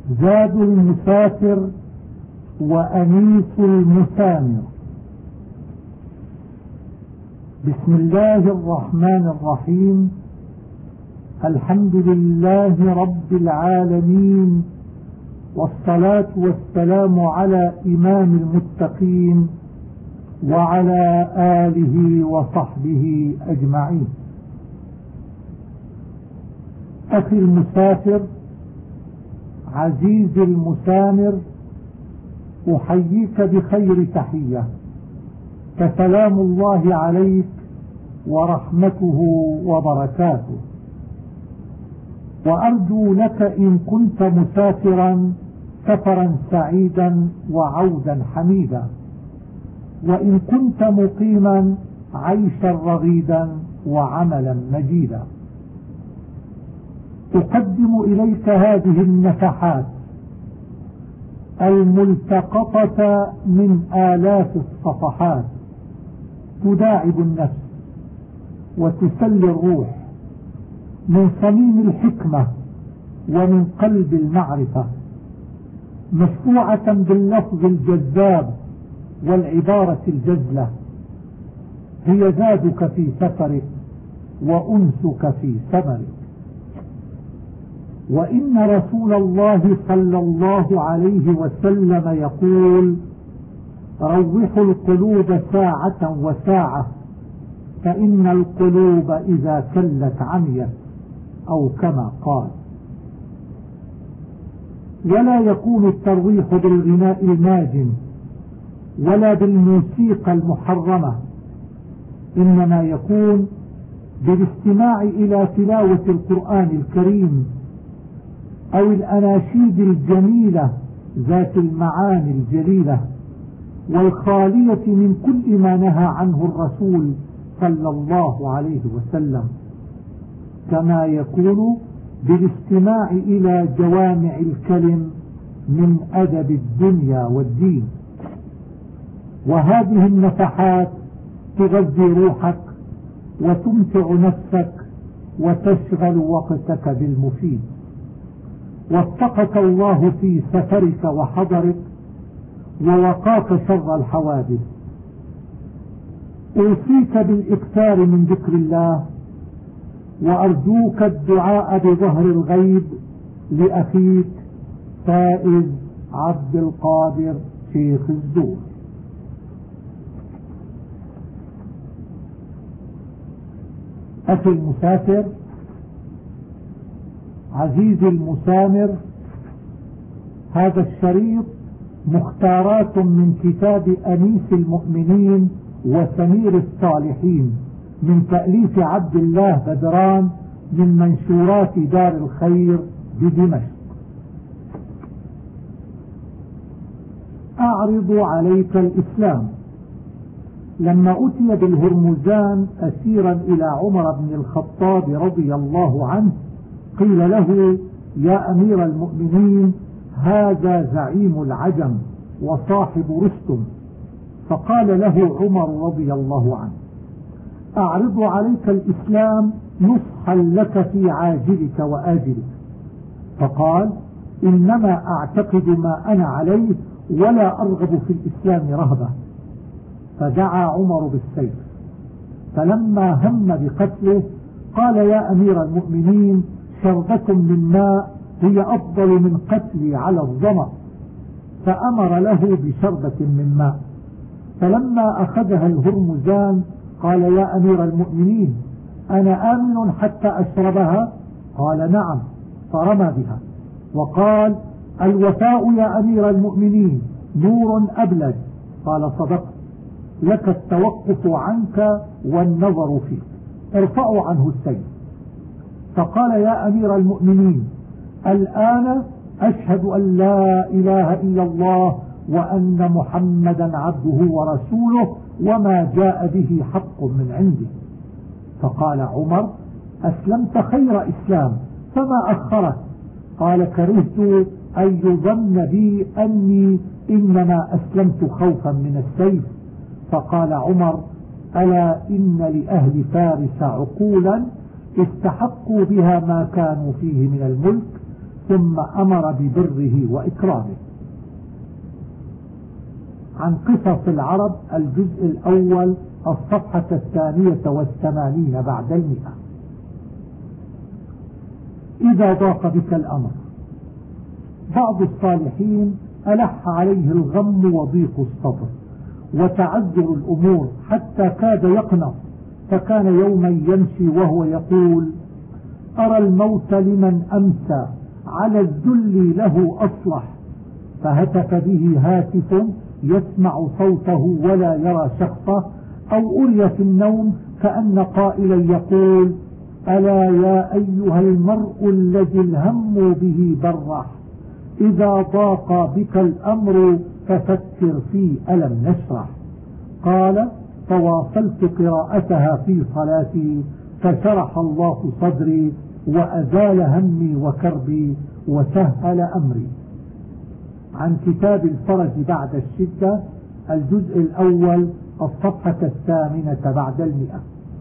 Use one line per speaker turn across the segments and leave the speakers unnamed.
زاد المسافر وأنيس المسامر. بسم الله الرحمن الرحيم. الحمد لله رب العالمين، والصلاة والسلام على إمام المتقين وعلى آله وصحبه أجمعين. أخي المسافر، عزيزي المسامر، أحييك بخير تحية، فسلام الله عليك ورحمته وبركاته. وأرجو لك إن كنت مسافرا سفرا سعيدا وعودا حميدا، وإن كنت مقيما عيشا رغيدا وعملا مجيدا. أقدم إليك هذه النفحات الملتقطة من آلاف الصفحات، تداعب النفس وتسلي الروح، من صميم الحكمة ومن قلب المعرفة، مشفوعة باللفظ الجذاب والعبارة الجزلة. هي زادك في سفرك وأنسك في سمرك. وإن رسول الله صلى الله عليه وسلم يقول: روحوا القلوب ساعة وساعة، فإن القلوب إذا كلت عميت، أو كما قال. ولا يكون الترويح بالغناء الماجن ولا بالموسيقى المحرمة، إنما يكون بالاستماع إلى تلاوة القرآن الكريم أو الأناشيد الجميلة ذات المعاني الجليلة، والخالية من كل ما نهى عنه الرسول صلى الله عليه وسلم، كما يكون بالاستماع إلى جوامع الكلم من أدب الدنيا والدين. وهذه النفحات تغذي روحك وتمتع نفسك وتشغل وقتك بالمفيد. وفقك الله في سفرك وحضرك ووقاك شر الحوادث. أوصيك بالإكثار من ذكر الله، وأرجوك الدعاء بظهر الغيب لأخيك فائز عبد القادر شيخ الزور. أخي المسافر، عزيزي المسامر، هذا الشريط مختارات من كتاب أنيس المؤمنين وسمير الصالحين من تأليف عبد الله بدران من منشورات دار الخير بدمشق. أعرض عليك الإسلام. لما أتي بالهرمزان أسيرا إلى عمر بن الخطاب رضي الله عنه، قيل له: يا أمير المؤمنين، هذا زعيم العجم وصاحب رستم. فقال له عمر رضي الله عنه: أعرض عليك الإسلام نصحا لك في عاجلك وآجلك. فقال: إنما أعتقد ما أنا عليه ولا أرغب في الإسلام رهبة. فدعا عمر بالسيف، فلما هم بقتله قال: يا أمير المؤمنين، شربة من ماء هي أفضل من قتلي على الظمأ. فأمر له بشربة من ماء. فلما أخذها الهرمزان قال: يا أمير المؤمنين، أنا آمن حتى أشربها؟ قال: نعم. فرمى بها وقال: الوفاء يا أمير المؤمنين نور أبلج. قال: صدقت، لك التوقف عنك والنظر فيك، ارفعوا عنه السيف. فقال: يا أمير المؤمنين، الآن أشهد أن لا إله إلا الله وأن محمدا عبده ورسوله وما جاء به حق من عنده. فقال عمر: أسلمت خير إسلام، فما أخرت؟ قال: كرهت أن يظن بي أني إنما أسلمت خوفا من السيف. فقال عمر: ألا إن لأهل فارس عقولا استحقوا بها ما كانوا فيه من الملك، ثم أمر ببره وإكرامه. عن قصص العرب الجزء الأول الصفحة 82 بعد 100. إذا ضاق بك الأمر. بعض الصالحين ألح عليه الغم وضيق الصبر وتعذر الأمور حتى كاد يقنط، فكان يوما يمشي وهو يقول: أرى الموت لمن أمسى على الذل له أصلح. فهتف به هاتف يسمع صوته ولا يرى شخصه، أو أري في النوم كأن قائلا يقول: ألا يا أيها المرء الذي الهم به برح، إذا ضاق بك الأمر ففكر في ألم نشرح. قال: فواصلت قراءتها في صلاتي فشرح الله صدري وأزال همي وكربي وسهل أمري. عن كتاب الفرج بعد الشدة الجزء الأول الصفحة 8 بعد 100.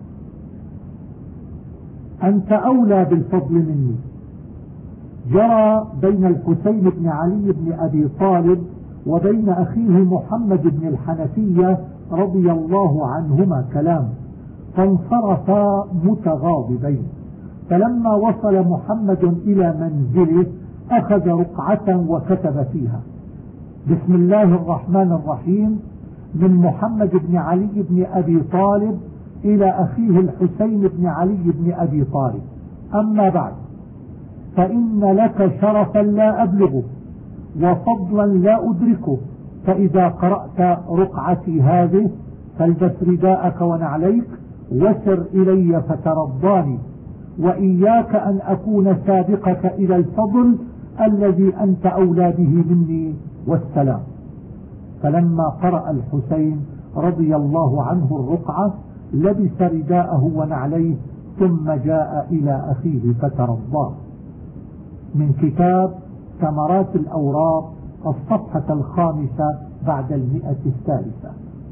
أنت أولى بالفضل مني. جرى بين الحسين بن علي بن أبي طالب وبين أخيه محمد بن الحنفية رضي الله عنهما كلام، فانصرفا متغاضبين. فلما وصل محمد إلى منزله أخذ رقعة وكتب فيها: بسم الله الرحمن الرحيم، من محمد بن علي بن أبي طالب إلى أخيه الحسين بن علي بن أبي طالب، أما بعد، فإن لك شرفا لا أبلغه وفضلا لا أدركه، فإذا قرأت رقعتي هذه فالبس رداءك ونعليك وسر إلي فترضاني، وإياك أن أكون سابقك إلى الفضل الذي أنت أولى به مني، والسلام. فلما قرأ الحسين رضي الله عنه الرقعة لبس رداءه ونعليه ثم جاء إلى أخيه فترضاه. من كتاب ثمرات الأوراق الصفحة 5 بعد 103.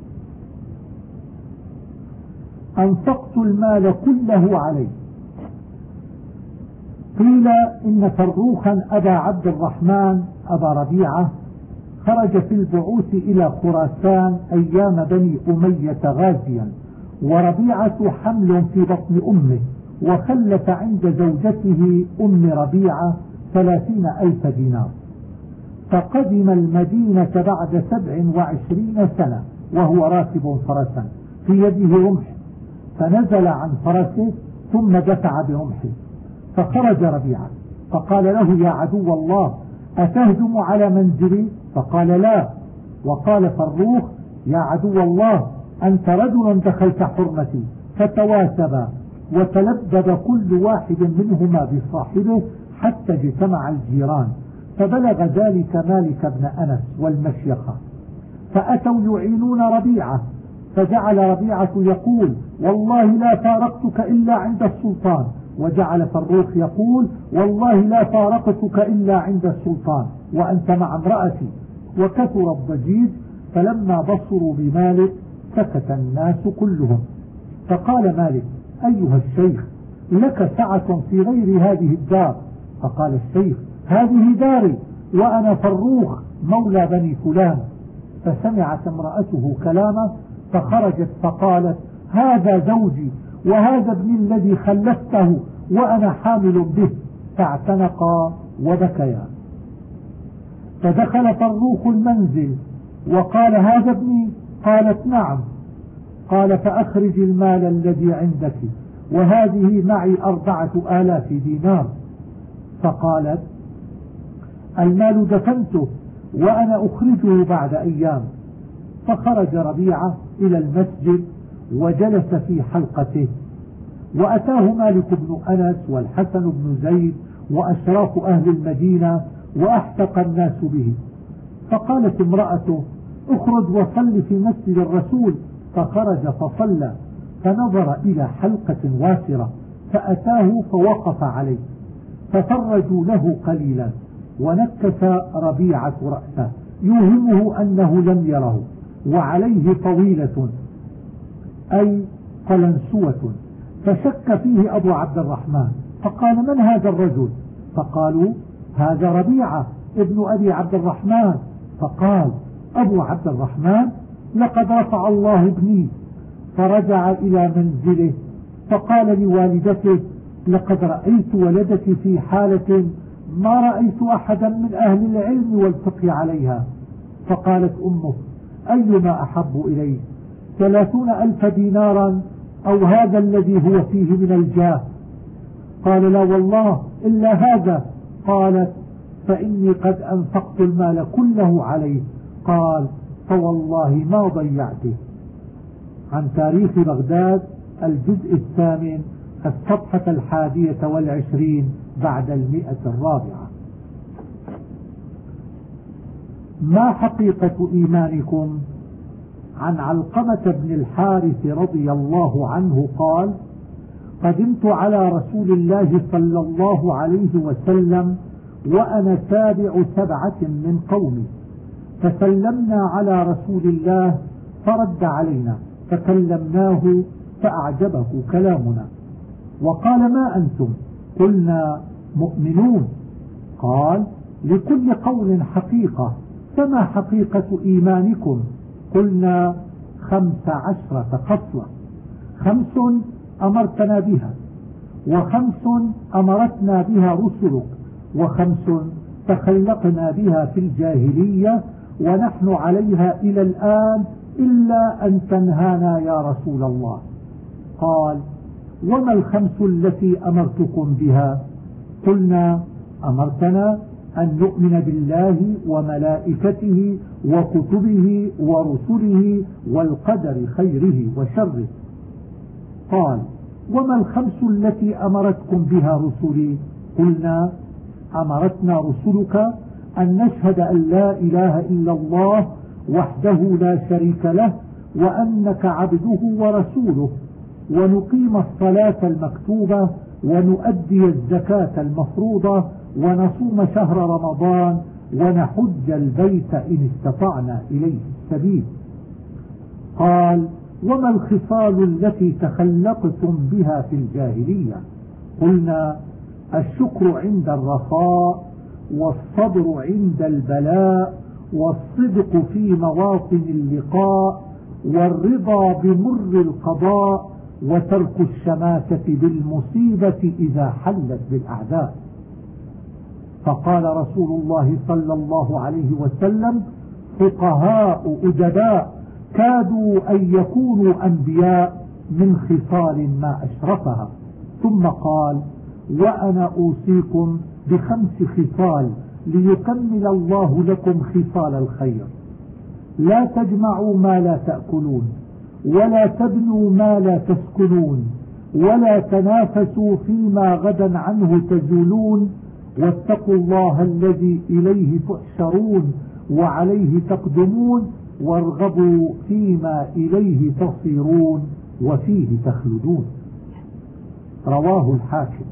أنفقت المال كله عليه. قيل إن فروخا أبا عبد الرحمن أبا ربيعة خرج في البعوث إلى خراسان أيام بني أمية غازيا، وربيعة حمل في بطن أمه، وخلف عند زوجته أم ربيعة 30,000 دينار. فقدم المدينة بعد 27 سنة وهو راكب فرسا في يده رمح، فنزل عن فرسه ثم دفع برمحه، فخرج ربيعة فقال له: يا عدو الله، أتهجم على منزلي؟ فقال: لا. وقال فروخ: يا عدو الله، أنت رجل دخلت حرمتي. فتواسبا وتلبب كل واحد منهما بصاحبه حتى اجتمع الجيران، فبلغ ذلك مالك بن أنس والمشيخة، فأتوا يعينون ربيعة، فجعل ربيعة يقول: والله لا فارقتك إلا عند السلطان، وجعل فروخ يقول: والله لا فارقتك إلا عند السلطان وأنت مع امرأتي. وكثر الضجيج، فلما بصروا بمالك سكت الناس كلهم. فقال مالك: أيها الشيخ، لك سعة في غير هذه الدار. فقال الشيخ: هذه داري وأنا فروخ مولى بني فلان. فسمعت امرأته كلامه فخرجت فقالت: هذا زوجي وهذا ابني الذي خلفته وأنا حامل به. فاعتنقا وبكيا. فدخل فروخ المنزل وقال: هذا ابني؟ قالت: نعم. قال: فأخرج المال الذي عندك، وهذه معي 4,000 دينار. فقالت: المال دفنته وأنا أخرجه بعد أيام. فخرج ربيعة إلى المسجد وجلس في حلقته، وأتاه مالك بن أنس والحسن بن زيد وأشراف أهل المدينة وأحتق الناس به. فقالت امرأته: اخرج وصل في مسجد الرسول. فخرج فصلى، فنظر إلى حلقة واسرة فأتاه فوقف عليه، ففرجوا له قليلا، ونكس ربيعة رأسه يوهمه أنه لم يره، وعليه طويلة أي قلنسوة. فشك فيه أبو عبد الرحمن فقال: من هذا الرجل؟ فقالوا: هذا ربيعة ابن أبي عبد الرحمن. فقال أبو عبد الرحمن لقد رفع الله ابني. فرجع إلى منزله فقال لوالدته لقد رأيت ولدك في حالة ما رأيت أحدا من أهل العلم والفقه عليها. فقالت أمه أيما أحب إليك 30,000 دينارا أو هذا الذي هو فيه من الجاه؟ قال لا والله إلا هذا. قالت فإني قد أنفقت المال كله عليه. قال فوالله ما ضيعته. عن تاريخ بغداد الجزء 8 الصفحة 21 بعد 104. ما حقيقة إيمانكم؟ عن علقمة بن الحارث رضي الله عنه قال قدمت على رسول الله صلى الله عليه وسلم وأنا تابع 7 من قومي، فسلمنا على رسول الله فرد علينا فكلمناه فأعجبه كلامنا، وقال ما أنتم؟ قلنا مؤمنون. قال لكل قول حقيقة، فما حقيقة إيمانكم؟ قلنا 15 خصلة، 5 أمرتنا بها، و5 أمرتنا بها رسلك، و5 تخلقنا بها في الجاهلية ونحن عليها إلى الآن إلا أن تنهانا يا رسول الله. قال وما 5 التي أمرتكم بها؟ قلنا أمرتنا أن نؤمن بالله وملائكته وكتبه ورسله والقدر خيره وشره. قال وما 5 التي أمرتكم بها رسلي؟ قلنا أمرتنا رسلك أن نشهد أن لا إله إلا الله وحده لا شريك له وأنك عبده ورسوله، ونقيم الصلاة المكتوبة ونؤدي الزكاة المفروضة ونصوم شهر رمضان ونحج البيت إن استطعنا إليه السبيل. قال وما الخصال التي تخلقتم بها في الجاهلية؟ قلنا الشكر عند الرخاء، والصبر عند البلاء، والصدق في مواطن اللقاء، والرضا بمر القضاء، وترك الشماتة بالمصيبة إذا حلت بالأعداء. فقال رسول الله صلى الله عليه وسلم فقهاء أدباء كادوا أن يكونوا أنبياء من خصال ما أشرفها. ثم قال وأنا أوصيكم ب5 خصال ليكمل الله لكم خصال الخير: لا تجمعوا ما لا تأكلون، ولا تبنوا ما لا تسكنون، ولا تنافسوا فيما غدا عنه تزولون، واتقوا الله الذي إليه تحشرون وعليه تقدمون، وارغبوا فيما إليه تصيرون وفيه تخلدون. رواه الحاكم.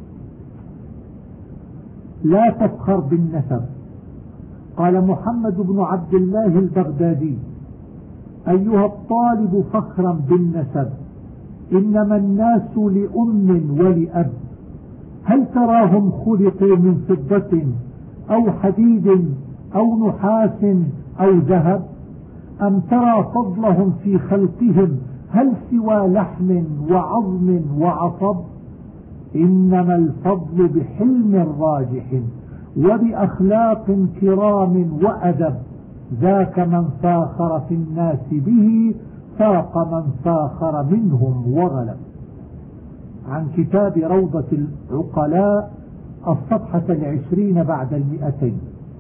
لا تفخر بالنسب. قال محمد بن عبد الله البغدادي أيها الطالب فخرا بالنسب، إنما الناس لأم ولأب، هل تراهم خلقوا من فضة أو حديد أو نحاس أو ذهب؟ أم ترى فضلهم في خلقهم هل سوى لحم وعظم وعصب؟ إنما الفضل بحلم راجح وبأخلاق كرام وأدب، ذاك من فاخر في الناس به فاق من فاخر منهم وغلب. عن كتاب روضة العقلاء الصفحة 20 بعد 200.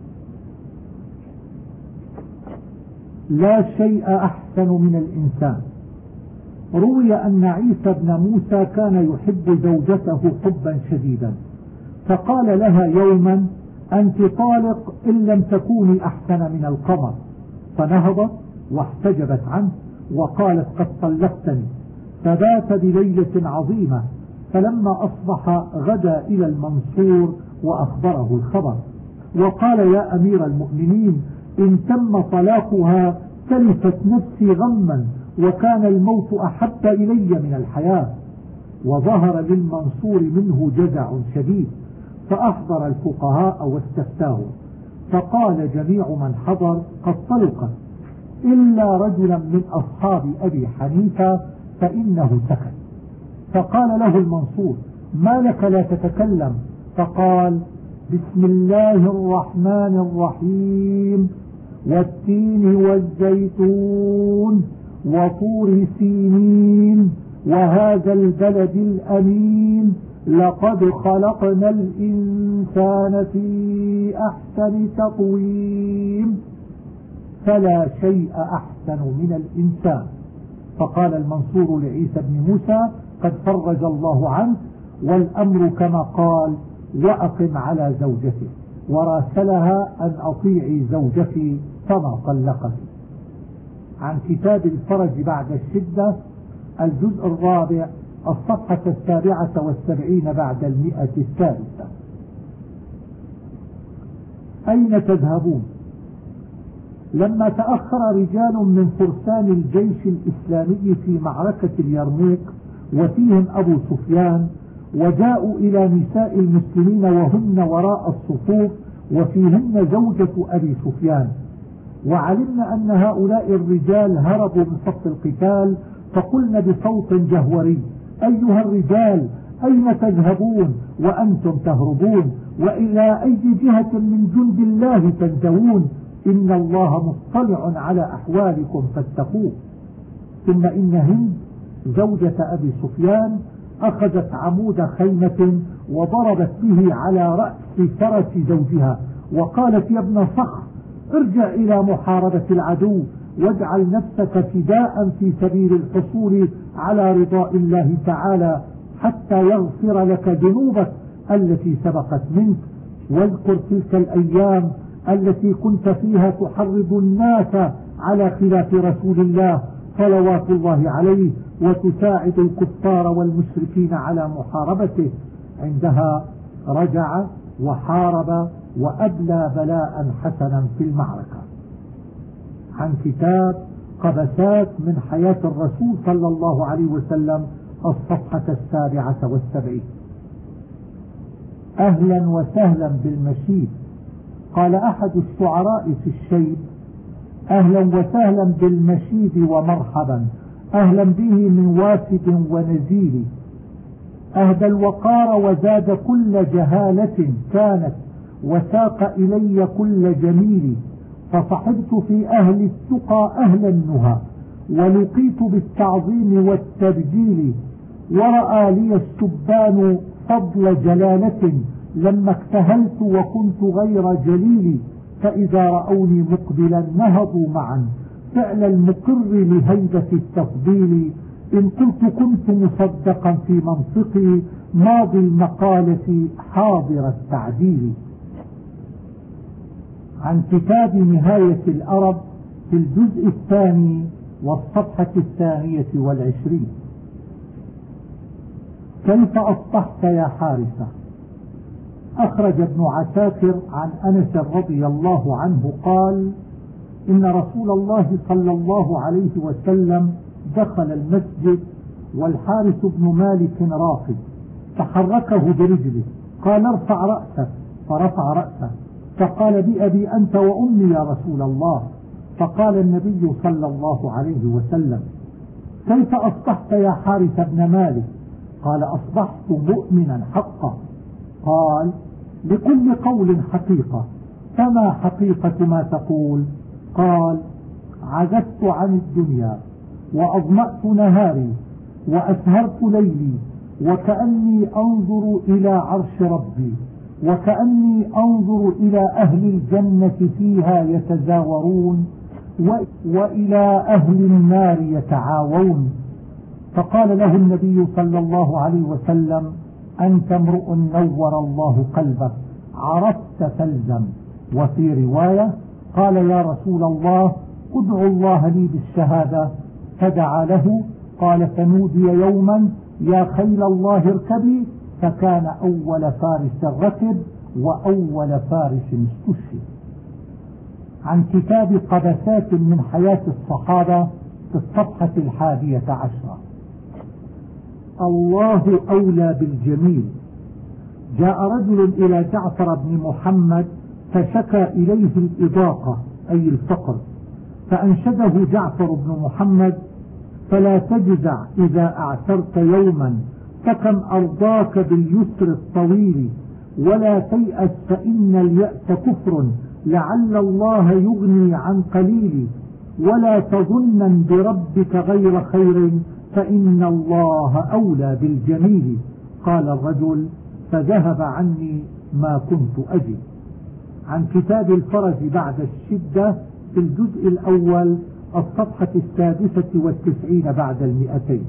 لا شيء أحسن من الإنسان. روي أن عيسى بن موسى كان يحب زوجته حبا شديدا، فقال لها يوما أنت طالق إن لم تكوني أحسن من القمر، فنهضت واحتجبت عنه وقالت قد طلقتني، فبات بليلة عظيمة، فلما أصبح غدا إلى المنصور وأخبره الخبر، وقال يا أمير المؤمنين إن تم طلاقها تلفت نفسي غما، وكان الموت أحب إلي من الحياة. وظهر للمنصور منه جزع شديد، فأحضر الفقهاء واستفتاهم، فقال جميع من حضر قد طلقت إلا رجلا من أصحاب أبي حنيفة فإنه سكت. فقال له المنصور: ما لك لا تتكلم؟ فقال: بسم الله الرحمن الرحيم، والتين والزيتون وطور سينين وهذا البلد الأمين، لقد خلقنا الإنسان في أحسن تقويم، فلا شيء أحسن من الإنسان. فقال المنصور لعيسى بن موسى: قد فرج الله عنك، والأمر كما قال، وأقم على زوجته، وراسلها أن أطيعي زوجتي فما طلقت. عن كتاب الفرج بعد الشدة، الجزء الرابع، الصفحة 77 بعد 100. أين تذهبون؟ لما تأخر رجال من فرسان الجيش الإسلامي في معركة اليرموك وفيهم أبو سفيان، وجاءوا إلى نساء المسلمين وهن وراء الصفوف وفيهن زوجة أبي سفيان، وعلمنا أن هؤلاء الرجال هربوا من صف القتال، فقلنا بصوت جهوري: أيها الرجال، أين تذهبون وأنتم تهربون؟ وإلى أي جهة من جند الله تنزوون؟ إن الله مطلع على أحوالكم فاتقوه. ثم إن هند زوجة أبي سفيان أخذت عمود خيمة وضربت به على رأس فرس زوجها، وقالت: يا ابن صخر، ارجع إلى محاربة العدو، واجعل نفسك فداء في سبيل الحصول على رضاء الله تعالى حتى يغفر لك ذنوبك التي سبقت منك، واذكر تلك الأيام التي كنت فيها تحرض الناس على خلاف رسول الله صلوات الله عليه، وتساعد الكفار والمشركين على محاربته. عندها رجع وحارب وأبلى بلاء حسنا في المعركة. عن كتاب قبسات من حياة الرسول صلى الله عليه وسلم، الصفحة 77. أهلا وسهلا بالمشيد. قال أحد الشعراء في الشيب: أهلا وسهلا بالمشيد ومرحبا، أهلا به من وافد ونزيل، أهدى الوقار وزاد كل جهالة كانت، وساق إلي كل جميل، فصحبت في أهل التقى أهل النهى، ولقيت بالتعظيم والتبجيل، ورأى لي السبان فضل جلالة لما اكتهلت وكنت غير جليل، فإذا رأوني مقبلا نهضوا معا فعل المقر لهيبة التفضيل، إن قلت كنت مصدقا في منطقي ماضي المقالة حاضر التعديل. عن كتاب نهاية الأرب في الجزء الثاني والصفحة 22: كيف أصبحت يا حارثة؟ أخرج ابن عساكر عن أنس رضي الله عنه قال: إن رسول الله صلى الله عليه وسلم دخل المسجد والحارث بن مالك راقد، فحركه برجله، قال: ارفع رأسك، فرفع رأسه، فقال: بأبي أنت وأمي يا رسول الله. فقال النبي صلى الله عليه وسلم: كيف أصبحت يا حارث بن مالك؟ قال: أصبحت مؤمنا حقا. قال: لكل قول حقيقة، فما حقيقة ما تقول؟ قال: عجزت عن الدنيا، وأظمأت نهاري، وأسهرت ليلي، وكأني أنظر إلى عرش ربي، وكأني أنظر إلى أهل الجنة فيها يتزاورون، وإلى أهل النار يتعاون. فقال له النبي صلى الله عليه وسلم: أنت امرؤ نور الله قلبك، عرفت فالزم. وفي رواية قال: يا رسول الله، ادعو الله لي بالشهادة، فدعا له. قال: فنودي يوما: يا خيل الله اركبي، فكان أول فارس ركب وأول فارس استشهد. عن كتاب قبسات من حياة الصحابة في الصفحة 11: الله أولى بالجميل، جاء رجل إلى جعفر بن محمد فشكى إليه الإضاقة أي الفقر، فأنشده جعفر بن محمد: فلا تجزع إذا أعسرت يوما، فكم أرضاك باليسر الطويل، ولا تيأس فإن اليأس كفر، لعل الله يغني عن قليل، ولا تظنن بربك غير خير، فإن الله أولى بالجميل. قال الرجل: فذهب عني ما كنت أجد. عن كتاب الفرج بعد الشدة في الجزء الأول الصفحة 96 بعد 200.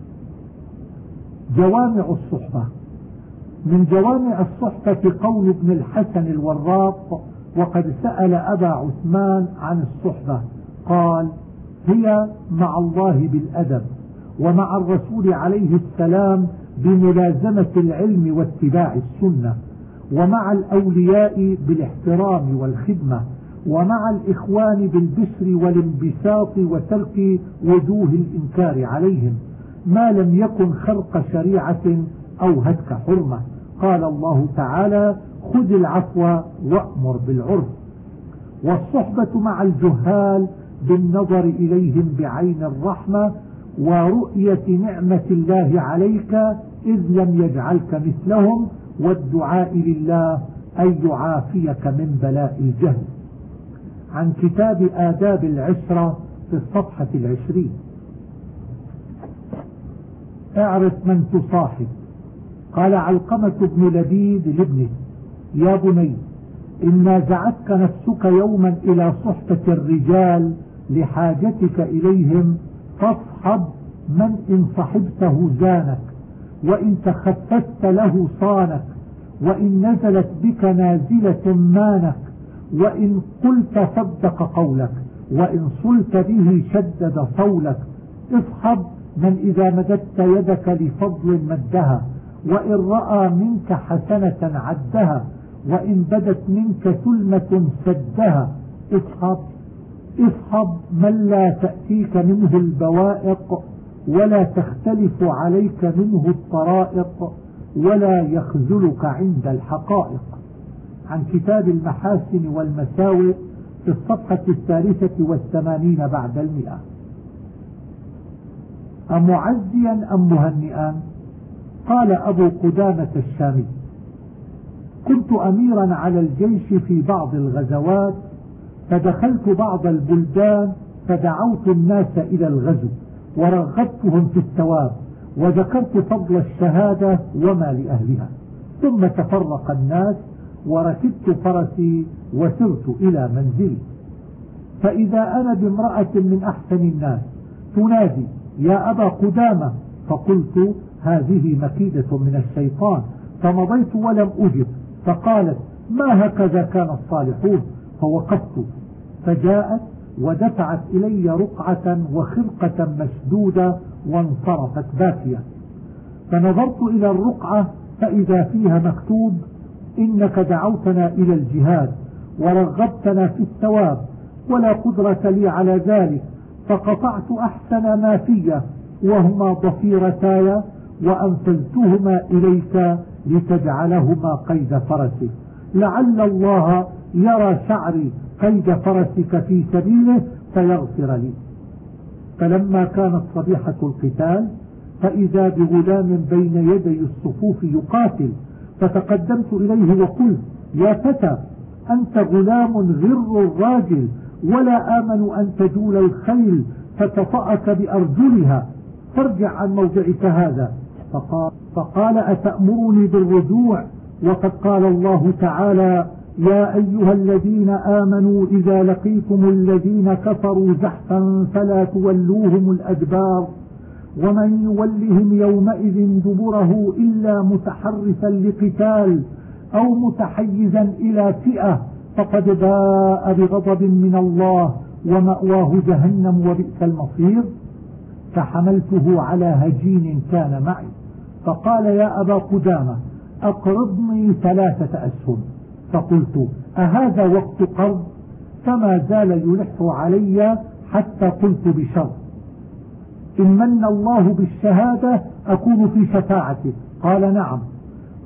جوامع الصحبة. من جوامع الصحبة قول ابن الحسن الوراق: وقد سأل أبا عثمان عن الصحبة قال: هي مع الله بالأدب، ومع الرسول عليه السلام بملازمة العلم واتباع السنة، ومع الأولياء بالاحترام والخدمة، ومع الإخوان بالبشر والانبساط وترك وجوه الإنكار عليهم، ما لم يكن خرق شريعة أو هتك حرمة. قال الله تعالى: خذ العفو وأمر بالعرف. والصحبة مع الجهال بالنظر إليهم بعين الرحمة ورؤية نعمة الله عليك إذ لم يجعلك مثلهم، والدعاء لله أن يعافيك من بلاء الجهل. عن كتاب آداب العشرة في الصفحة 20. اعرف من تصاحب. قال علقمة بن لبيد لابنه: يا بني، إن نازعتك نفسك يوما إلى صحبة الرجال لحاجتك إليهم، فاصحب من إن صحبته زانك، وإن تخففت له صانك، وإن نزلت بك نازلة مانك، وإن قلت صدق قولك، وإن صلت به شدد صولك. اصحب من إذا مددت يدك لفضل مدها، وإن رأى منك حسنة عدها، وإن بدت منك ثلمة سدها. اصحب من لا تأتيك منه البوائق، ولا تختلف عليك منه الطرائق، ولا يخذلك عند الحقائق. عن كتاب المحاسن والمساوئ في الصفحة 83 بعد 100. أمعزيا أم مهنئا؟ قال أبو قدامة الشامي: كنت أميرا على الجيش في بعض الغزوات، فدخلت بعض البلدان فدعوت الناس إلى الغزو ورغبتهم في الثواب، وذكرت فضل الشهادة وما لأهلها، ثم تفرق الناس وركبت فرسي وسرت إلى منزلي، فإذا أنا بامرأة من أحسن الناس تنادي: يا أبا قدامة، فقلت: هذه مكيدة من الشيطان، فمضيت ولم أجب، فقالت: ما هكذا كان الصالحون، فوقفت، فجاءت ودفعت إلي رقعة وخرقة مشدودة وانصرفت باكية، فنظرت إلى الرقعة فإذا فيها مكتوب: إنك دعوتنا إلى الجهاد ورغبتنا في الثواب، ولا قدرة لي على ذلك، فقطعت أحسن ما في وهما ضفيرتاي وأنفذتهما إليك لتجعلهما قيد فرسك، لعل الله يرى شعري قيد فرسك في سبيله فيغفر لي. فلما كانت صبيحة القتال فإذا بغلام بين يدي الصفوف يقاتل، فتقدمت إليه وقلت: يا فتى، أنت غلام غر الراجل، ولا آمن أن تجول الخيل فتطأك بأرجلها، فارجع عن موضعك هذا. فقال: أتأمرني بالرجوع وقد قال الله تعالى: يا أيها الذين آمنوا إذا لقيتم الذين كفروا زحفا فلا تولوهم الأدبار، ومن يولهم يومئذ دبره إلا متحرفا لقتال أو متحيزا إلى فئة فقد باء بغضب من الله ومأواه جهنم وبئس المصير. فحملته على هجين كان معي، فقال: يا أبا قدامة، أقرضني 3 أسهم. فقلت: أهذا وقت قرض؟ فما زال يلح علي حتى قلت بشرط: إن من الله بالشهادة أكون في شفاعته. قال: نعم.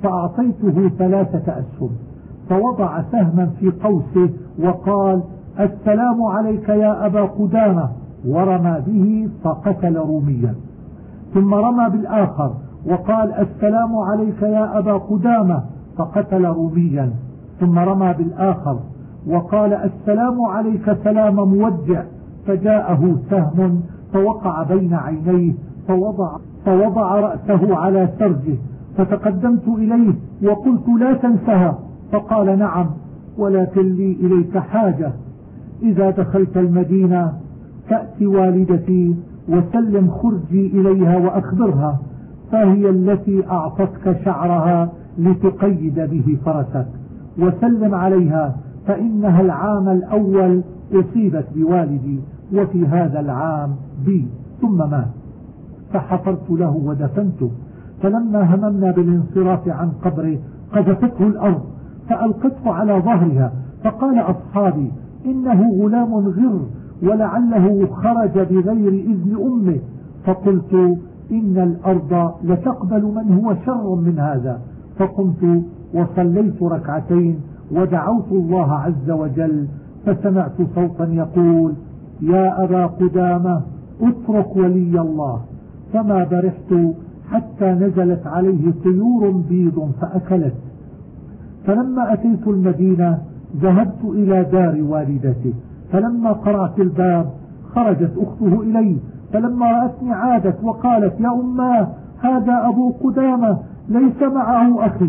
فأعطيته 3 أسهم، فوضع سهما في قوسه وقال: السلام عليك يا أبا قدامة، ورمى به فقتل روميا. ثم رمى بالآخر وقال: السلام عليك يا أبا قدامة، فقتل روميا. ثم رمى بالآخر وقال: السلام عليك سلام موجع، فجاءه سهم فوقع بين عينيه، فوضع رأسه على سرجه، فتقدمت إليه وقلت: لا تنسها. فقال: نعم، ولكن لي إليك حاجة، إذا دخلت المدينة تأتي والدتي وسلم خرجي إليها وأخبرها، فهي التي أعطتك شعرها لتقيد به فرسك، وسلم عليها، فإنها العام الأول أصيبت بوالدي، وفي هذا العام بي، ثم مات. فحفرت له ودفنته، فلما هممنا بالانصراف عن قبره قذفته الأرض فألقته على ظهرها، فقال أصحابي: إنه غلام غر، ولعله خرج بغير إذن أمه. فقلت: إن الأرض لتقبل من هو شر من هذا. فقمت وصليت 2 ركعتين ودعوت الله عز وجل، فسمعت صوتا يقول: يا أبا قدامة، اترك ولي الله. فما برحت حتى نزلت عليه طيور بيض فأكلت. فلما أتيت المدينة ذهبت إلى دار والدته، فلما قرأت الباب خرجت أخته إلي، فلما رأتني عادت وقالت: يا أماه، هذا أبو قدامة، ليس معه أخي،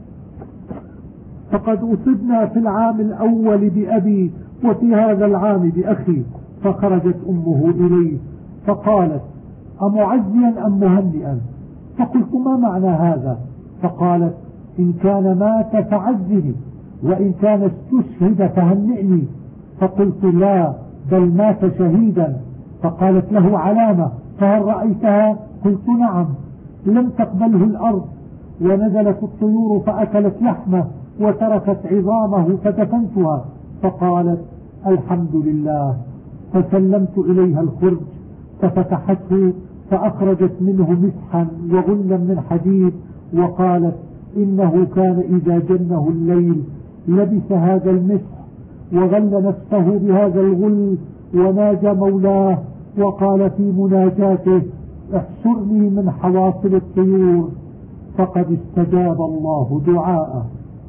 فقد أصبنا في العام الأول بأبي وفي هذا العام بأخي. فخرجت أمه إلي فقالت: أمعزيا أم مهنئا؟ فقلت: ما معنى هذا؟ فقالت: إن كان مات فعزني، وإن كان استشهد فهنئني. فقلت: لا، بل مات شهيدا. فقالت: له علامة، فهل رأيتها؟ قلت: نعم. لم تقبله الأرض، ونزلت الطيور فأكلت لحمه وتركت عظامه، فدفنتها. فقالت: الحمد لله. فسلمت إليها الخرج ففتحته فأخرجت منه مسحا وغلا من حديد، وقالت: إنه كان إذا جنه الليل لبس هذا المسح وغل نفسه بهذا الغل، وناجى مولاه وقال في مناجاته: احشرني من حواصل الطيور، فقد استجاب الله دعاءه.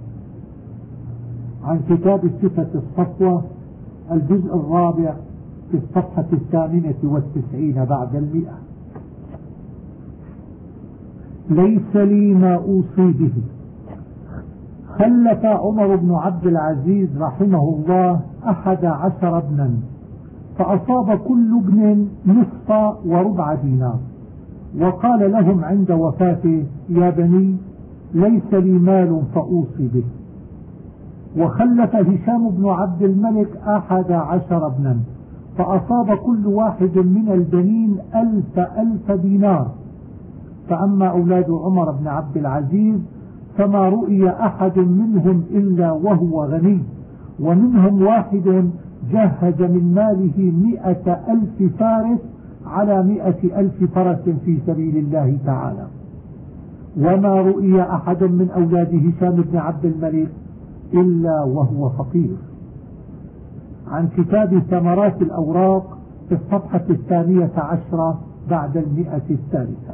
عن كتاب صفة الصفوة، الجزء 4 في الصفحة 98 بعد 100. ليس لي ما أوصي به. خلف عمر بن عبد العزيز رحمه الله 11 ابنا، فأصاب كل ابن نصف وربع دينار، وقال لهم عند وفاته: يا بني، ليس لي مال فأوصي به. وخلف هشام بن عبد الملك 11 ابنا، فأصاب كل واحد من البنين 1000 دينار. فأما أولاد عمر بن عبد العزيز فما رؤي أحد منهم إلا وهو غني، ومنهم واحد جهز من ماله 100,000 فارس على 100,000 فرس في سبيل الله تعالى. وما رؤي أحد من أولاد هشام بن عبد الملك إلا وهو فقير. عن كتاب ثمرات الأوراق في الصفحة 12 بعد 100 الثالثة.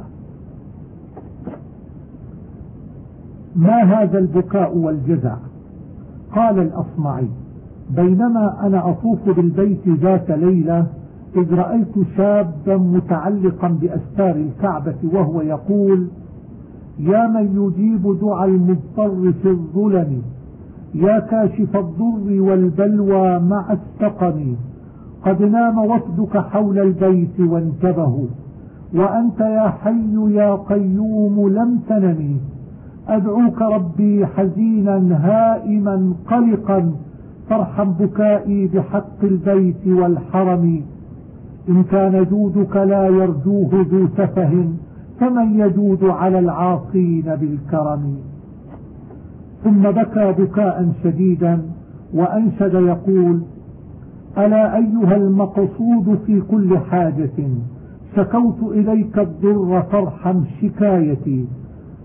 ما هذا البكاء والجزع؟ قال الأصمعي: بينما أنا أطوف بالبيت ذات ليلة إذ رأيت شابا متعلقا بأستار الكعبة وهو يقول: يا من يجيب دعاء المضطر في الظلم، يا كاشف الضر والبلوى مع السقم، قد نام وفدك حول البيت وانتبهوا، وأنت يا حي يا قيوم لم تنم، أدعوك ربي حزينا هائما قلقا، فارحم بكائي بحق البيت والحرم، إن كان جودك لا يرجوه ذو سفه، فمن يجود على العاصين بالكرم. ثم بكى بكاء شديدا وأنشد يقول: ألا أيها المقصود في كل حاجة، شكوت إليك الضر فارحم شكايتي،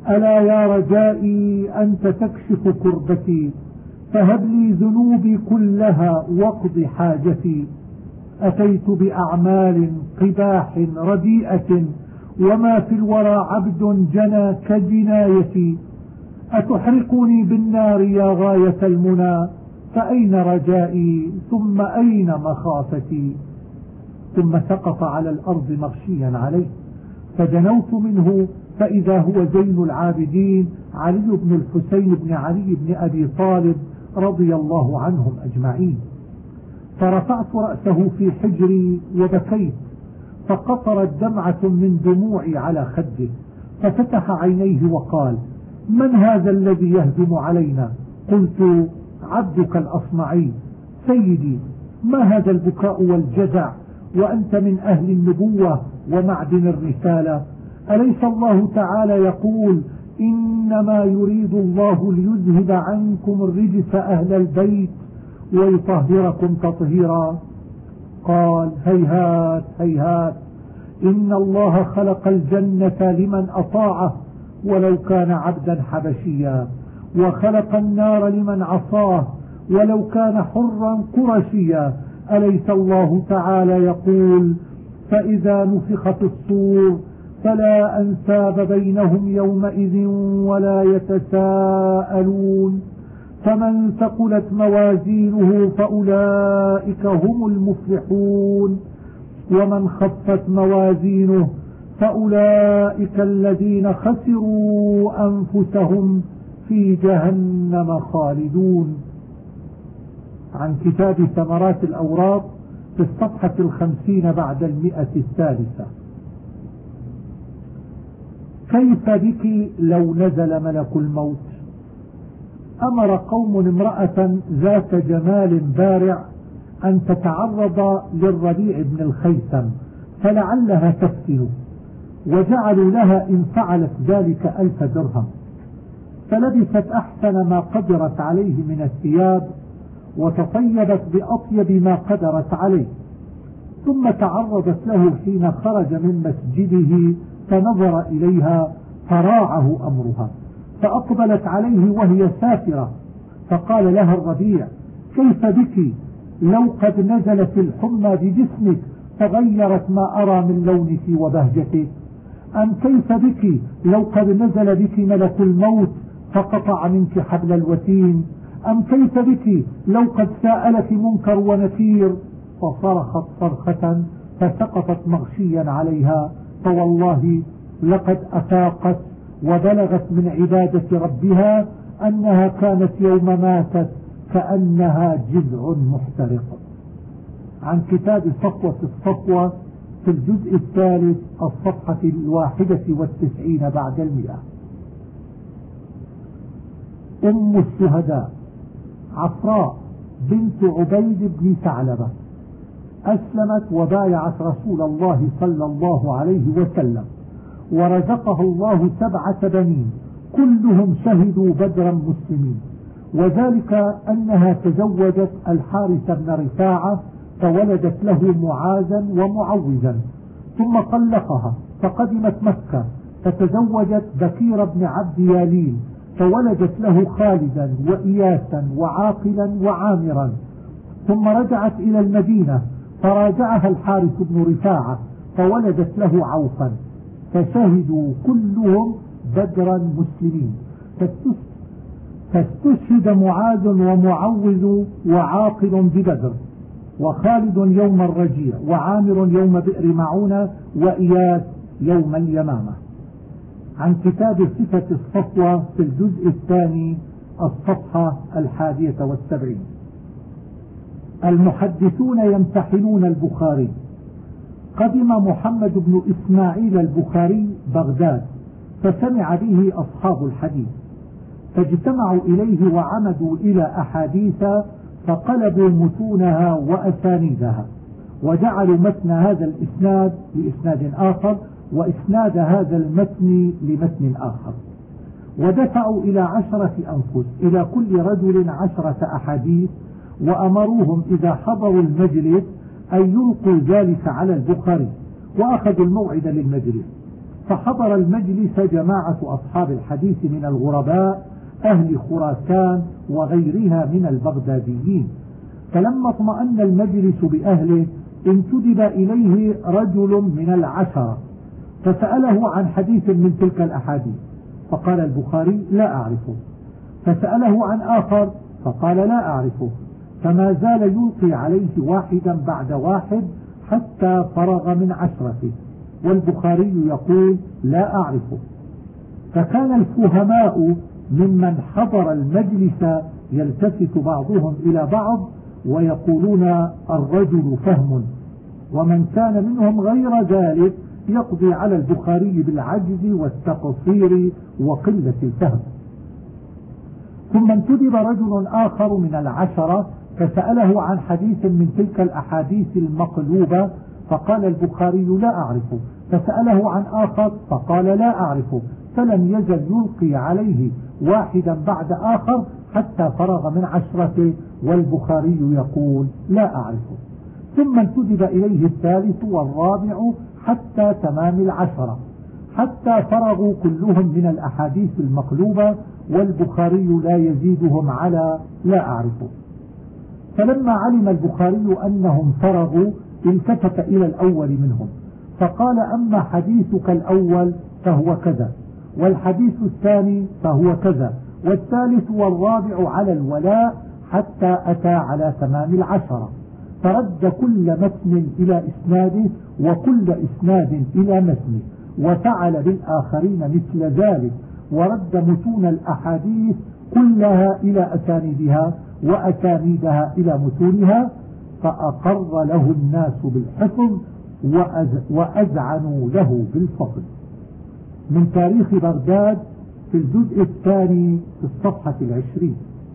ألا يا رجائي أنت تكشف كربتي، فهب لي ذنوبي كلها واقض حاجتي. أتيت بأعمال قباح رديئة، وما في الورى عبد جنى كجنايتي. أتحرقني بالنار يا غاية المنى، فأين رجائي ثم أين مخافتي؟ ثم سقط على الأرض مغشيا عليه، فدنوت منه فإذا هو زين العابدين علي بن الحسين بن علي بن أبي طالب رضي الله عنهم أجمعين. فرفعت رأسه في حجري وبكيت، فقطرت دمعة من دموعي على خده، ففتح عينيه وقال: من هذا الذي يهجم علينا؟ قلت: عبدك الأصمعي. سيدي، ما هذا البكاء والجزع وأنت من أهل النبوة ومعدن الرسالة؟ أليس الله تعالى يقول: إنما يريد الله ليذهب عنكم الرجس أهل البيت ويطهركم تطهيرا؟ قال: هيهات هيهات، إن الله خلق الجنة لمن أطاعه ولو كان عبدا حبشيا، وخلق النار لمن عصاه ولو كان حرا قرشيا. أليس الله تعالى يقول: فإذا نفخ في الصور فلا أنساب بينهم يومئذ ولا يتساءلون. فمن ثقلت موازينه فأولئك هم المفلحون، ومن خفت موازينه فأولئك الذين خسروا أنفسهم في جهنم خالدون. عن كتاب ثمرات الأوراق في الصفحة 50 بعد 100. كيف بك لو نزل ملك الموت؟ أمر قوم امرأة ذات جمال بارع أن تتعرض للربيع بن الخيثم فلعلها تفتن، وجعلوا لها إن فعلت ذلك 1000 درهم، فلبست أحسن ما قدرت عليه من الثياب وتطيبت بأطيب ما قدرت عليه، ثم تعرضت له حين خرج من مسجده فنظر إليها فراعه أمرها، فأقبلت عليه وهي سافرة، فقال لها الربيع: كيف بك لو قد نزلت الحمى بجسمك فغيرت ما أرى من لونك وبهجتك؟ أم كيف بك لو قد نزل بك ملك الموت فقطع منك حبل الوتين؟ أم كيف بك لو قد سألك منكر ونكير؟ فصرخت صرخة فسقطت مغشيا عليها، فوالله لقد أفاقت وبلغت من عبادة ربها أنها كانت يوم ماتت كأنها جذع محترق. عن كتاب صفوة الصفوة في الجزء 3 الصفحة 91 بعد 100. أم الشهداء عفراء بنت عبيد بن ثعلبة أسلمت وبايعت رسول الله صلى الله عليه وسلم، ورزقها الله 7 بنين كلهم شهدوا بدرا مسلمين، وذلك أنها تزوجت الحارث بن رفاعة فولدت له معاذا ومعوذا، ثم طلقها فقدمت مكة فتزوجت بكير بن عبد يالين فولدت له خالدا وإياسا وعاقلا وعامرا، ثم رجعت إلى المدينة فراجعها الحارث بن رفاعة فولدت له عوفا، فشهدوا كلهم بدرا مسلمين، فاستشهد معاذ ومعوذ وعاقل ببدر، وخالد يوم الرجيع، وعامر يوم بئر معونة، وإياس يوم اليمامة. عن كتاب صفة الصفوة في الجزء 2 الصفحة 71. المحدثون يمتحنون البخاري. قدم محمد بن إسماعيل البخاري بغداد فسمع به أصحاب الحديث، فاجتمعوا إليه وعمدوا إلى أحاديث فقلبوا متونها وأسانيدها، وجعلوا متن هذا الإسناد لإسناد آخر، وإسناد هذا المتن لمتن آخر، ودفعوا إلى 10 أنفس إلى كل رجل 10 أحاديث، وأمروهم إذا حضروا المجلس أن يلقوا ذلك على البخاري، وأخذوا الموعد للمجلس، فحضر المجلس جماعة أصحاب الحديث من الغرباء أهل خراسان وغيرها من البغداديين، فلما اطمأن المجلس بأهله انتدب إليه رجل من 10 فسأله عن حديث من تلك الأحاديث، فقال البخاري لا أعرفه. فسأله عن آخر فقال لا أعرفه، فما زال يلقي عليه واحدا بعد واحد حتى فرغ من 10، والبخاري يقول لا أعرفه. فكان الفهماء ممن حضر المجلس يلتفت بعضهم إلى بعض ويقولون الرجل فهم، ومن كان منهم غير ذلك يقضي على البخاري بالعجز والتقصير وقلة الفهم. ثم انتدب رجل آخر من 10 فسأله عن حديث من تلك الأحاديث المقلوبة، فقال البخاري لا أعرفه. فسأله عن آخر فقال لا أعرفه، فلم يزل يلقي عليه واحدا بعد آخر حتى فرغ من 10، والبخاري يقول لا أعرفه. ثم انتدب إليه الثالث والرابع حتى تمام 10، حتى فرغوا كلهم من الأحاديث المقلوبة، والبخاري لا يزيدهم على لا أعرفه. فلما علم البخاري أنهم فرغوا التفت إلى الأول منهم فقال أما حديثك الأول فهو كذا، والحديث الثاني فهو كذا، والثالث والرابع على الولاء، حتى أتى على تمام 10، فرد كل متن إلى إسناده وكل إسناد إلى متنه، وفعل بالآخرين مثل ذلك، ورد متون الأحاديث كلها إلى أسانيدها وأسانيدها إلى متونها، فأقر له الناس بالحفظ وأذعنوا له بالفضل. من تاريخ بغداد في الجزء الثاني في الصفحة 20.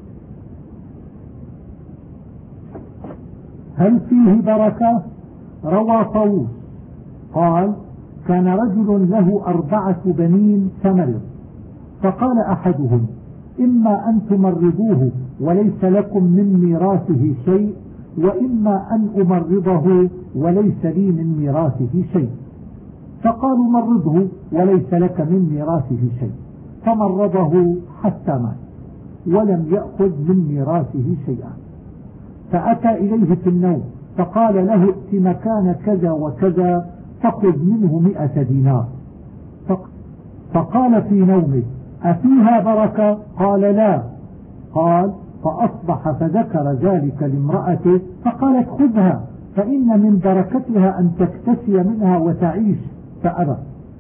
هل فيه بركة؟ روى طاووس قال كان رجل له 4 بنين فمرض، فقال أحدهم إما أن تمرضوه وليس لكم من ميراثه شيء، وإما أن أمرضه وليس لي من ميراثه شيء. فقالوا مرضه وليس لك من ميراثه شيء، فمرضه حتى مات ولم يأخذ من ميراثه شيئا. فأتى إليه في النوم فقال له ائت مكان كذا وكذا فخذ منه 100 دينار. فقال في نومه أفيها بركة؟ قال لا. قال فأصبح فذكر ذلك لامرأته فقالت خذها فإن من بركتها أن تكتسي منها وتعيش، فأبى.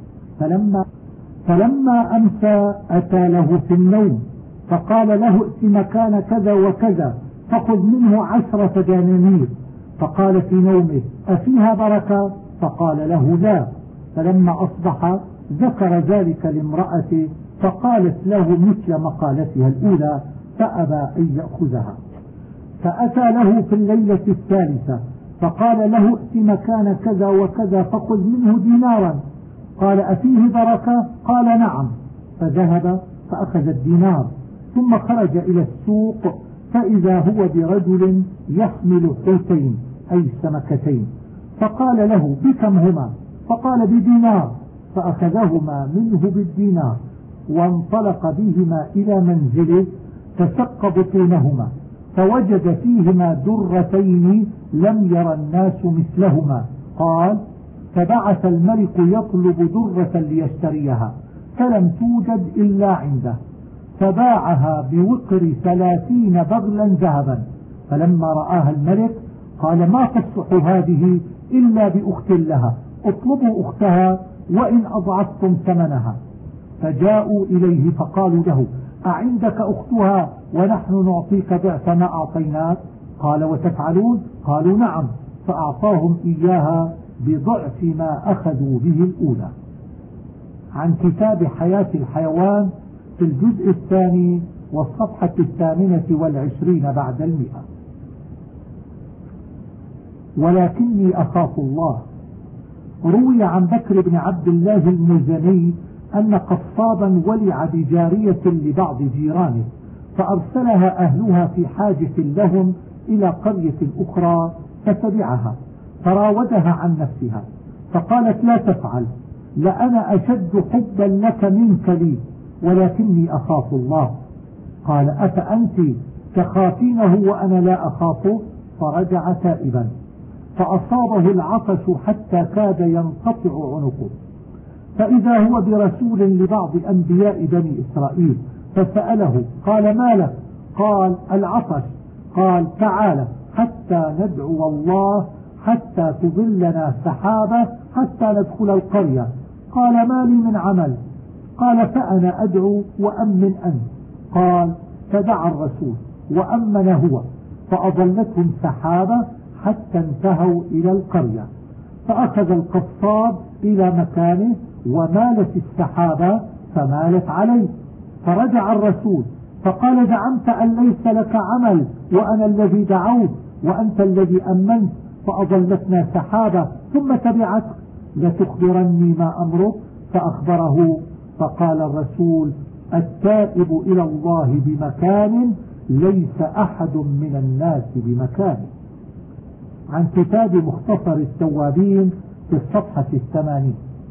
فلما أمسى أتى له في النوم فقال له ائت مكان كذا وكذا فخذ منه 10 دنانير. فقال في نومه أفيها بركة؟ فقال له لا. فلما أصبح ذكر ذلك لامرأته فقالت له مثل مقالتها الأولى، فأبى أن يأخذها. فأتى له في الليلة الثالثة فقال له ائت مكان كذا وكذا فخذ منه دينارا. قال أفيه بركة؟ قال نعم. فذهب فأخذ الدينار، ثم خرج إلى السوق فإذا هو برجل يحمل حوتين أي سمكتين، فقال له بكم هما؟ فقال بدينار. فأخذهما منه بالدينار وانطلق بهما إلى منزله، فشق بطونهما فوجد فيهما درتين لم ير الناس مثلهما. قال فبعث الملك يطلب درة ليشتريها فلم توجد إلا عنده، فباعها بوقر 30 بغلا ذهبا. فلما رآها الملك قال ما تصلح هذه إلا بأخت لها، اطلبوا أختها وإن أضعفتم ثمنها. فجاءوا إليه فقالوا له أعندك أختها ونحن نعطيك ضعف ما أعطيناك؟ قال وتفعلون؟ قالوا نعم. فأعطاهم إياها بضعف ما أخذوا به الأولى. عن كتاب حياة الحيوان في الجزء الثاني والصفحة 28 بعد 100. ولكني أخاف الله. روي عن بكر بن عبد الله المزني أن قصابا ولع بجارية لبعض جيرانه، فأرسلها أهلها في حاجة لهم إلى قرية أخرى، فتبعها فراودها عن نفسها فقالت لا تفعل، لأنا أشد حبا لك منك لي، ولكني أخاف الله. قال أفأنت تخافينه وأنا لا أخافه؟ فرجع تائبا، فأصابه العطش حتى كاد ينقطع عنقه، فإذا هو برسول لبعض أنبياء بني إسرائيل، فسأله قال ما لك؟ قال العطش. قال تعال حتى ندعو الله حتى تظلنا سحابة حتى ندخل القرية. قال ما لي من عمل؟ قال فأنا أدعو وأمن أنت. قال فدعا الرسول وأمن هو، فأظلتهم سحابة حتى انتهوا إلى القرية، فأخذ القصاب إلى مكانه ومالت السحابة فمالت عليه، فرجع الرسول فقال زعمت أن ليس لك عمل وأنا الذي دعوت وأنت الذي أمنت، فأظلتنا سحابة ثم تبعتك، لتخبرني ما أمرك؟ فأخبره، فقال الرسول التائب إلى الله بمكان ليس أحد من الناس بمكان. عن كتاب مختصر التوابين في الصفحة 80.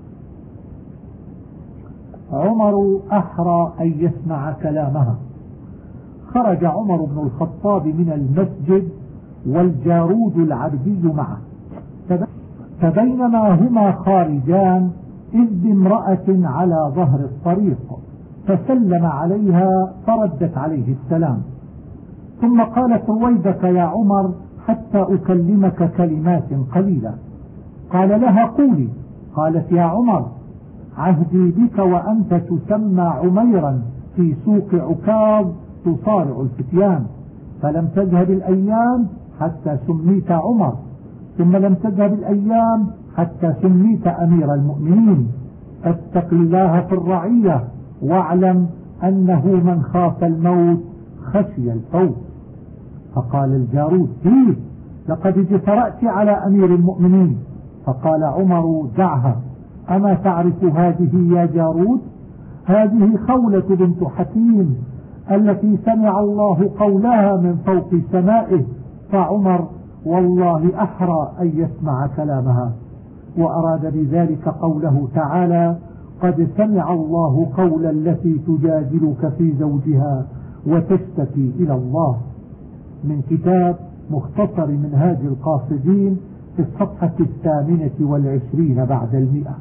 عمر أحرى أن يسمع كلامها. خرج عمر بن الخطاب من المسجد والجارود العبدي معه، فبينما هما خارجان إذ بامرأة على ظهر الطريق، فسلم عليها فردت عليه السلام، ثم قالت رويدك يا عمر حتى أكلمك كلمات قليلة. قال لها قولي. قالت يا عمر عهدي بك وأنت تسمى عميرا في سوق عكاظ تصارع الفتيان، فلم تذهب الأيام حتى سميت عمر، ثم لم تذهب الأيام حتى سميت أمير المؤمنين، فاتق الله في الرعية واعلم أنه من خاف الموت خشي الفوت. فقال الجارود فيه لقد اجترأت على أمير المؤمنين. فقال عمر دعها، أما تعرف هذه يا جارود؟ هذه خولة بنت حكيم التي سمع الله قولها من فوق سمائه، فعمر والله أحرى أن يسمع كلامها. وأراد بذلك قوله تعالى قد سمع الله قول التي تجادلك في زوجها وتشتكي إلى الله، من كتاب مختصر منهاج القاصدين في الصفحة 28 بعد 100.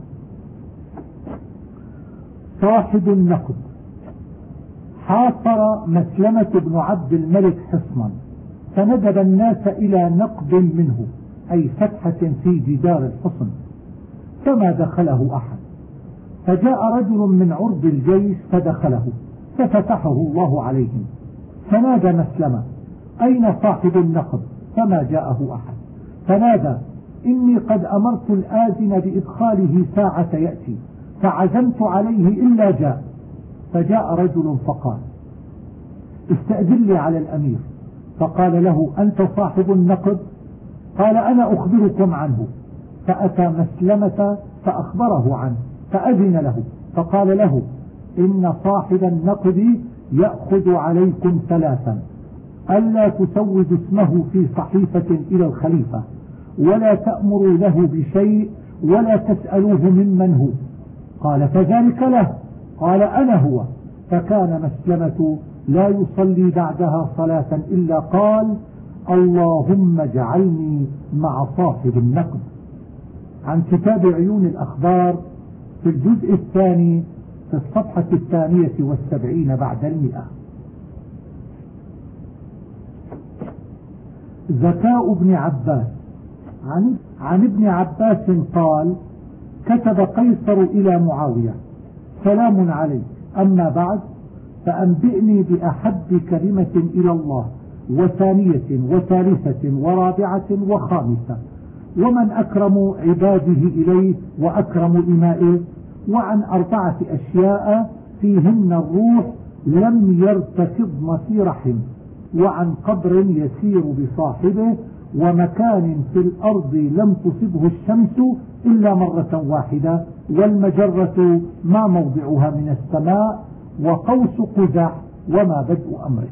صاحب النقد. حاصر مسلمة بن عبد الملك حصنا، فندب الناس إلى نقد منه، أي فتحة في جدار الحصن، فما دخله أحد، فجاء رجل من عرض الجيش فدخله ففتحه الله عليهم، فنادى مسلمة أين صاحب النقد؟ فما جاءه أحد، فنادى إني قد أمرت الآذن بإدخاله ساعة يأتي، فعزمت عليه إلا جاء. فجاء رجل فقال استأذن لي على الأمير، فقال له أنت صاحب النقد؟ قال أنا أخبركم عنه. فأتى مسلمة فأخبره عنه، فأذن له، فقال له إن صاحب النقد يأخذ عليكم 3: ألا تسود اسمه في صحيفة إلى الخليفة، ولا تأمروا له بشيء، ولا تسألوه ممن هو. قال فذلك له. قال أنا هو. فكان مسلمة لا يصلي بعدها صلاة إلا قال اللهم اجعلني مع صاحب النقد. عن كتاب عيون الأخبار في الجزء الثاني في الصفحة 72 بعد 100. ذكاء ابن عباس. عن ابن عباس قال كتب قيصر إلى معاوية سلام عليك، أما بعد فأنبئني بأحب كلمة إلى الله، وثانية وثالثة ورابعة وخامسة، ومن أكرم عباده إليه وأكرم إمائه، وعن 4 أشياء فيهن الروح لم يرتكضن في رحم، وعن قبر يسير بصاحبه، ومكان في الأرض لم تصبه الشمس إلا مرة واحدة، والمجرة ما موضعها من السماء، وقوس قزح وما بدء أمره.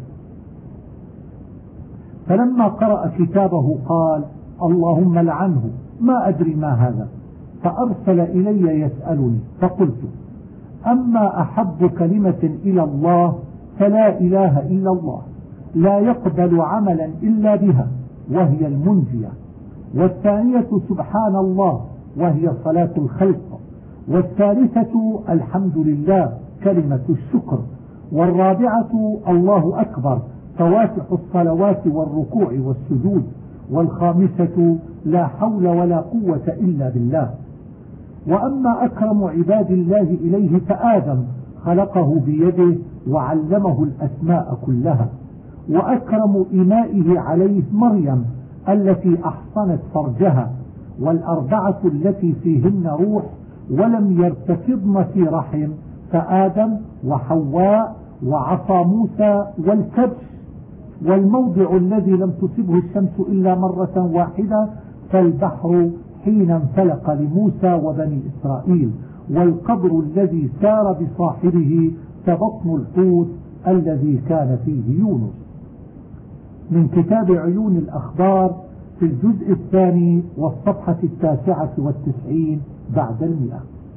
فلما قرأ كتابه قال اللهم لعنه، ما أدري ما هذا، فأرسل إلي يسألني، فقلت: أما أحب كلمة إلى الله فلا إله إلا الله، لا يقبل عملا إلا بها وهي المنجية، والثانية سبحان الله وهي صلاة الخلق، والثالثة الحمد لله كلمة الشكر، والرابعة الله أكبر فواتح الصلوات والركوع والسجود، والخامسة لا حول ولا قوة إلا بالله. وأما أكرم عباد الله إليه فآدم خلقه بيده وعلمه الأسماء كلها، وأكرم إمائه عليه مريم التي أحصنت فرجها، والأربعة التي فيهن روح ولم يرتكضن في رحم فآدم وحواء وعصا موسى والكبش، والموضع الذي لم تصبه الشمس إلا مرة واحدة فالبحر حين انفلق لموسى وبني إسرائيل، والقبر الذي سار بصاحبه كبطن الحوت الذي كان فيه يونس. من كتاب عيون الأخبار في الجزء الثاني والصفحة 99 بعد 100.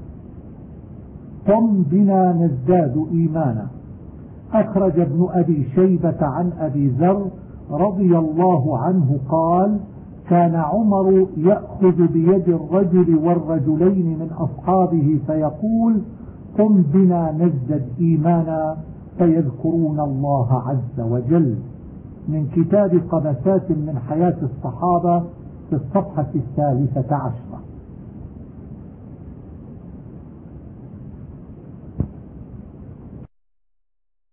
قم بنا نزداد إيمانا. أخرج ابن أبي شيبة عن أبي ذر رضي الله عنه قال: كان عمر يأخذ بيد الرجل والرجلين من أصحابه فيقول: قم بنا نزدد إيمانا، فيذكرون الله عز وجل. من كتاب قبسات من حياة الصحابة في الصفحة 13.